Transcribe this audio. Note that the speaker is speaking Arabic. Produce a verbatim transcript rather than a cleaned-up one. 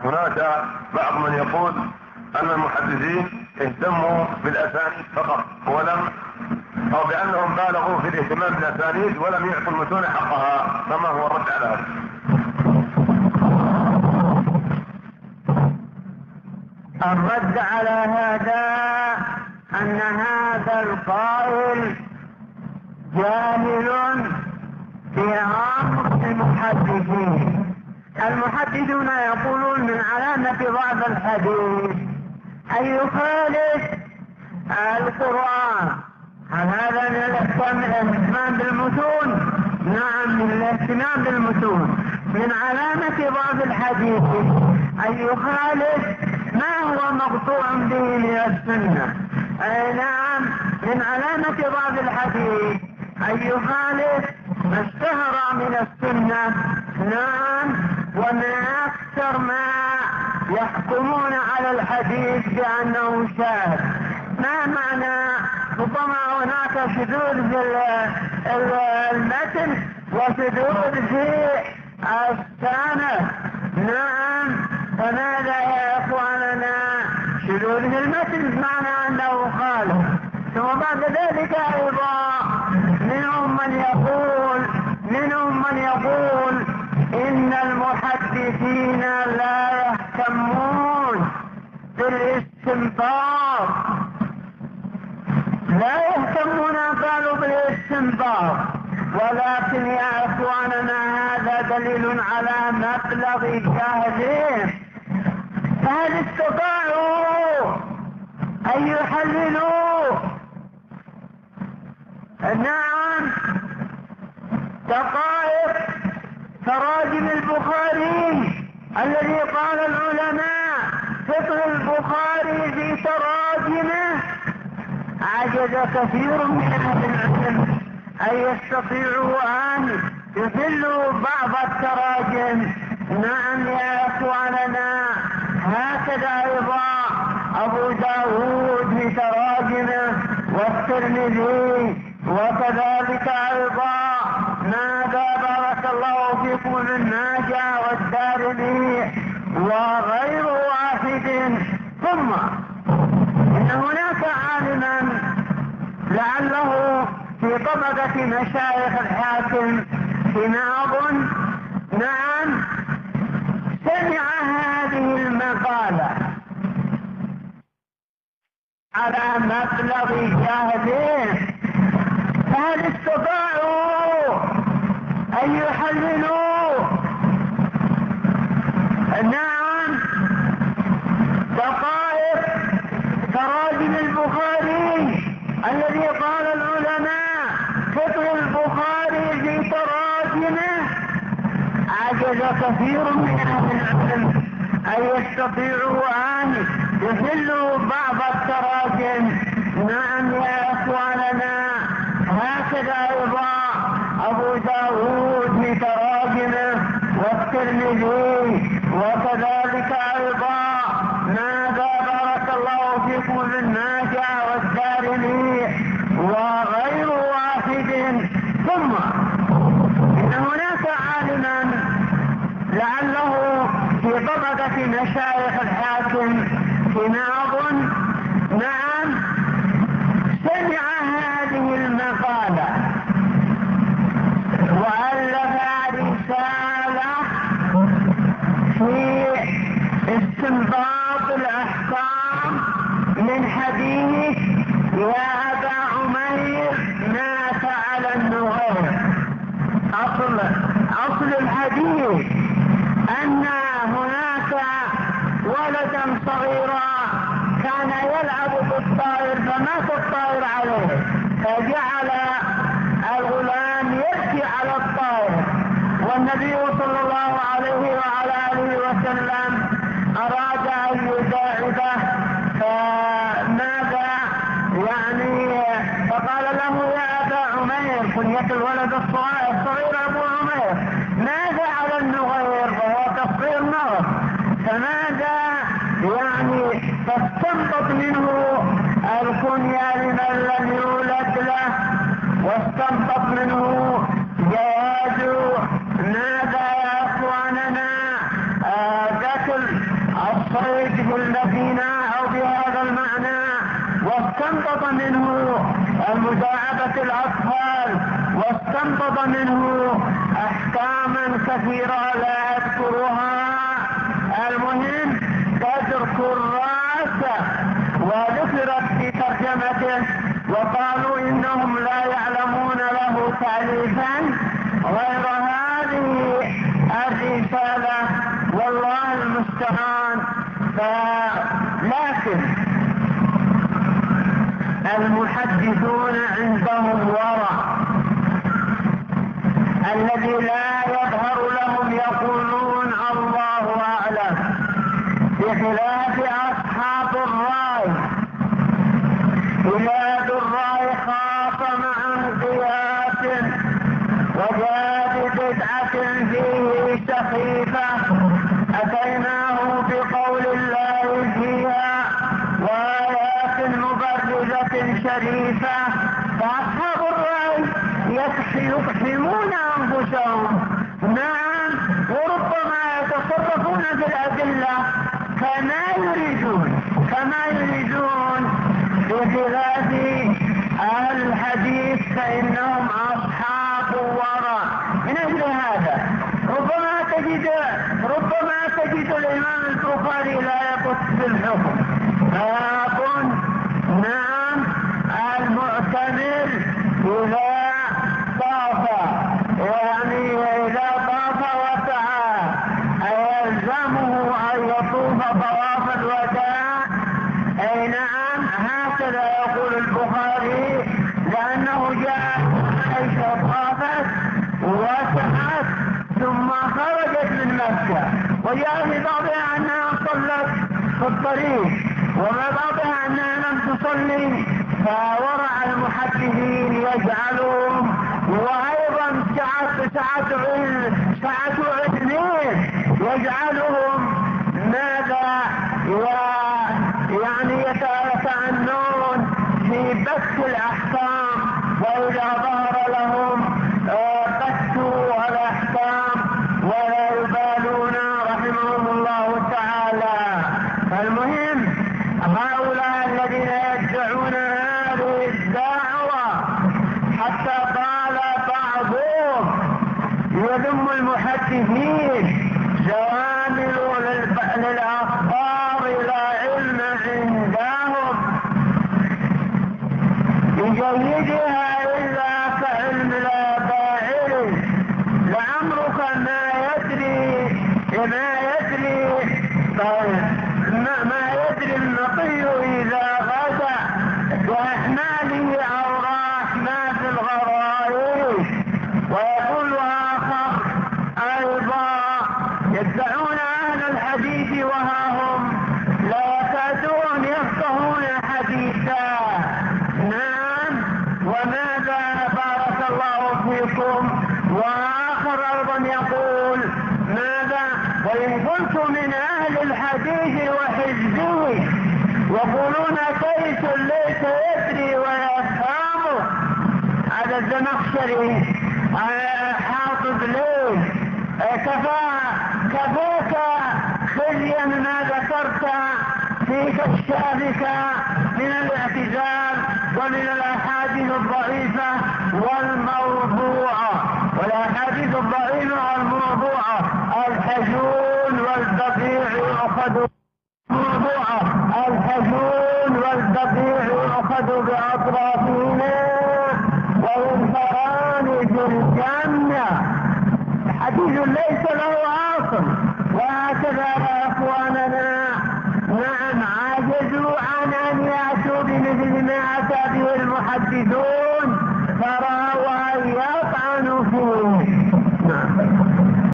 هناك بعض من يقول ان المحدثين اهتموا بالاسانيد فقط ولم او بانهم بالغوا في الاهتمام بالاسانيد ولم يعطوا المتون حقها، فما هو الرد على هذا؟ الرد على هذا ان هذا القائل جاهل في امر المحدثين. المحدثون يقولون من علامة ضعف الحديث أن يخالف القرآن. هل هذا من الاهتمام بالمتون؟ نعم، من الاهتمام بالمتون. من علامة ضعف الحديث أن يخالف ما هو مقطوع به من السنة. أي نعم، من علامة ضعف الحديث أن يخالف ما اشتهر من السنة. نعم، وما أكثر ما يحكمون على الحديث بأنه شاذ. ما معنى؟ ربما هناك شذوذ في المتن وشذوذ في السند. نعم، فماذا يا إخواننا؟ شذوذ في المتن معنى أنه خالف. ثم بعد ذلك أيضا منهم من يقول منهم من يقول إن المحدثين لا يهتمون بالاستنباط، لا يهتمون قالوا بالاستنباط، ولكن يا إخواننا هذا دليل على مبلغ جهلهم. فهل استطاعوا أن يحللوا؟ نعم، دقائق تراجم البخاري الذي قال العلماء فقه البخاري في تراجمه، عجز كثير من أهل العلم أن يستطيعوا أن يحلوا بعض التراجم. نعم يا إخواننا، هكذا أيضا أبو داود في تراجمه والترمذي، وكذلك أيضا ماذا بارك الله فيكم ابن ماجه والدارمي وغير واحد. ثم إن هناك عالما لعله في طبقة مشايخ الحاكم فيما أظن، نعم، سمع هذه المقالة على مبلغ جهله. فهل استطاعوا أن يحللوا؟ نعم، دقائق تراجم البخاري الذي قال العلماء فقه البخاري في تراجمه، عجز كثير من أهل العلم أن يستطيعوا أن يحلوا بعض التراجم. نعم يا إخواننا، هكذا أيضا أبو داود في تراجمه والترمذي، وكذلك أيضا ماذا بارك الله فيكم ابن ماجه والدارمي وغير واحد. ثم إن هناك عالما لعله في طبقة مشايخ الحاكم فيما أظن، نعم، سمع هذه المقالة وألف رسالة في استنباط الأحكام من حديث يا أبا عمير ما فعل النغير. أصل أصل الحديث أن هناك ولدا صغيرا كان يلعب بالطائر فمات الطائر عليه، فجعل الغلام يبكي على الطائر، والنبي صلى الله عليه وعلى آله وسلم أراد أن يداعبه، فماذا يعني فقال له يا أبا عمير، كنية الولد الصغير أبو عمير، ماذا على النغير وهو تصغير نغر، فماذا يعني فاستنبط منه الكنية لمن لم يولد له، واستنبط منه جواز ماذا يا اخواننا ذات الصيد بالذي ناعوا بهذا المعنى، واستنبط منه المداعبة الأطفال، واستنبط منه أحكاما كثيرة لا أذكرها. المهم تترك الرأس وذكرت في ترجمته، وقالوا إنهم لا يعلمون له تعريفا غير هذه الرسالة، والله المستعان. لكن المحدثون عندهم ورع الذي لا يظهر لهم، يقولون الله أعلم، بخلاف أصحاب الرأي. بلاد الرأي خاصة مع انقياس وجاد بدعة فيه سخيفة أتيناه بقول الله فيها وآيات مبرزة شريفة. فأصحاب الرأي يقحمون أنفسهم، نعم، وربما يتصرفون في الأدلة كما يريدون كما يريدون بخلاف أهل الحديث فإنهم أصحاب ورع. من أجل هذا ربما تجد ربما تجد الإمام البخاري لا يقص بالحكم، فيقول نعم المعتمر إذا طاف، يعني إذا طاف وسعى أيلزمه أن يطوف طواف الوداع؟ أي نعم، هكذا يقول البخاري، لأنه جاء عائشة طافت وسعت ثم خرجت من مكة، وجاء في بعضها أنها صلت في الطريق، وما بعضها أنها لم تصلي. فورع المحدثين يجعلهم، وأيضا سعة سعة سعة علمين يجعلهم ماذا يعني يتعنون في بث الأحكام، وإذا ظهر لهم بثوا الأحكام ولا يبالون رحمهم الله تعالى. فالمهم هؤلاء الذين يدعون هذه الدعوة، حتى قال بعضهم يذم المحدثين جوامل للأخبار لا علم عندهم بجيدها إلا كعلم الآبائل، لعمرك ما يدري ما يدري ما يدري النقي إذا غدا بأحماله أو راح ما في الغرائب. ويقول آخر أيضا يدعون أهل الحديث وها هم لا يكادون يفقهون حديثا. نعم، وماذا بارك الله فيكم. وآخر أيضا يقول ماذا، وإن كنت من أهل الحديث وحزبه، يقولون كيس ليس يدري ويفهمه. هذا الزمخشري حافظ ليه كفى كفاك خزيا ما ذكرت في كشافك من الاعتزال ومن الأحاديث الضعيفة والموضوعة. والأحاديث الضعيفة والموضوعة الحجون والبقيع يؤخذ موضوعة الحجون والبقيع يؤخذ بأطرافهما وينفران في الجنة. حديث ليس له أصل. وهكذا يا أخواننا، نعم، عجزوا عن أن يأتوا بمثل ما أتى به المحدثون، فرأى